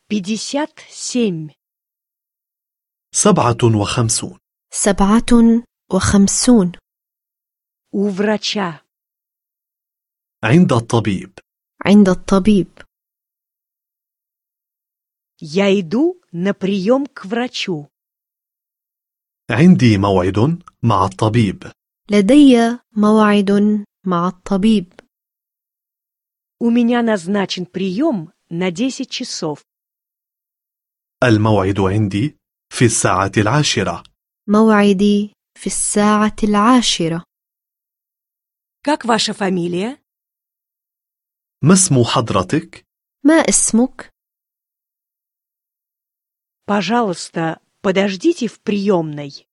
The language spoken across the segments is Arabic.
57. 57. 57. У врача. عند الطبيب. عند الطبيب. Я иду на прием к врачу. عندي موعد مع الطبيب. لدي موعد مع الطبيب. У меня назначен прием на 10 часов. الموعد عندي في 10:00. موعدي في 10:00. Как ваша фамилия? ما اسم حضرتك؟ ما اسمك؟ Пожалуйста, подождите в приемной.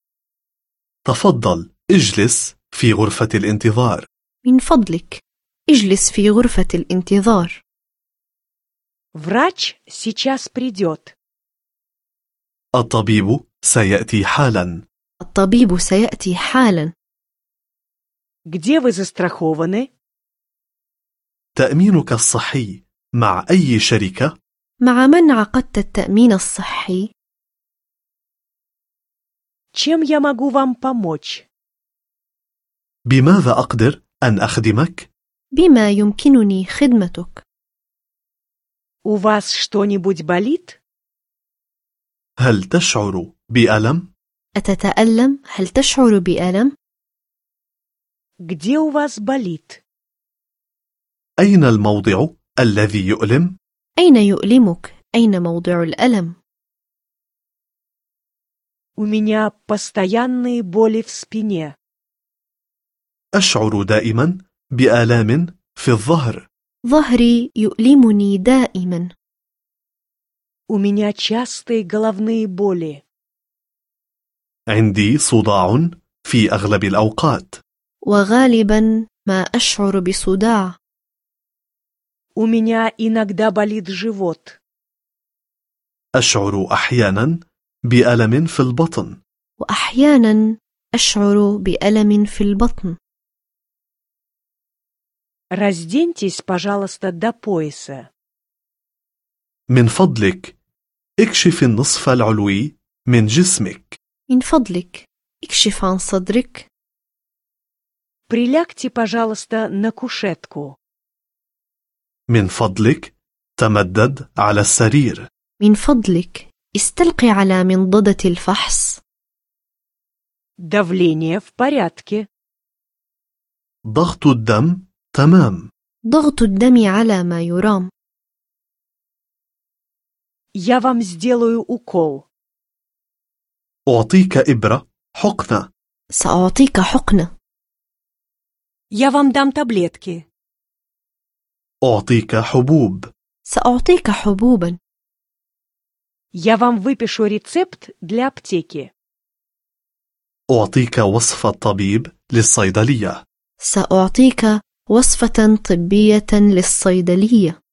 تفضل اجلس في غرفة الانتظار. من فضلك اجلس في غرفة الانتظار. Врач сейчас придет. الطبيب سيأتي حالا. الطبيب سيأتي حالا. Где вы застрахованы? تأمينك الصحي مع أي شركة؟ مع من عقدت التأمين الصحي؟ Чем я могу вам помочь? بماذا أقدر أن أخدمك؟ بما يمكنني خدمتك؟ У вас что-нибудь болит? هل تشعر بألم؟ أتتألم؟ هل تشعر بألم؟ Где у вас болит? أين الموضع الذي يؤلم؟ أين يؤلمك؟ أين موضع الألم؟ У меня постоянные боли в спине. أشعر دائما بآلام في الظهر. ظهري يؤلمني دائما. У меня частые головные боли. عندي صداع في أغلب الأوقات. وغالبا ما أشعر بصداع. У меня иногда болит живот. أشعر أحيانا بألم في البطن. وأحيانا أشعر بألم في البطن. Разденьтесь, пожалуйста, до пояса. من فضلك اكشف النصف العلوي من جسمك. من فضلك اكشف عن صدرك. Прилягте, пожалуйста, на кушетку. من فضلك تمدد على السرير. من فضلك استلقي على منضدة الفحص. Давление в порядке. ضغط الدم تمام. ضغط الدم على ما يرام. Я вам сделаю укол. أعطيك إبرة حقنة. سأعطيك حقنة. Я вам дам таблетки. أعطيك حبوب. سأعطيك حبوبا. Я вам выпишу рецепт для аптеки. أعطيك وصفة طبيب للصيدلية. سأعطيك وصفة طبية للصيدلية.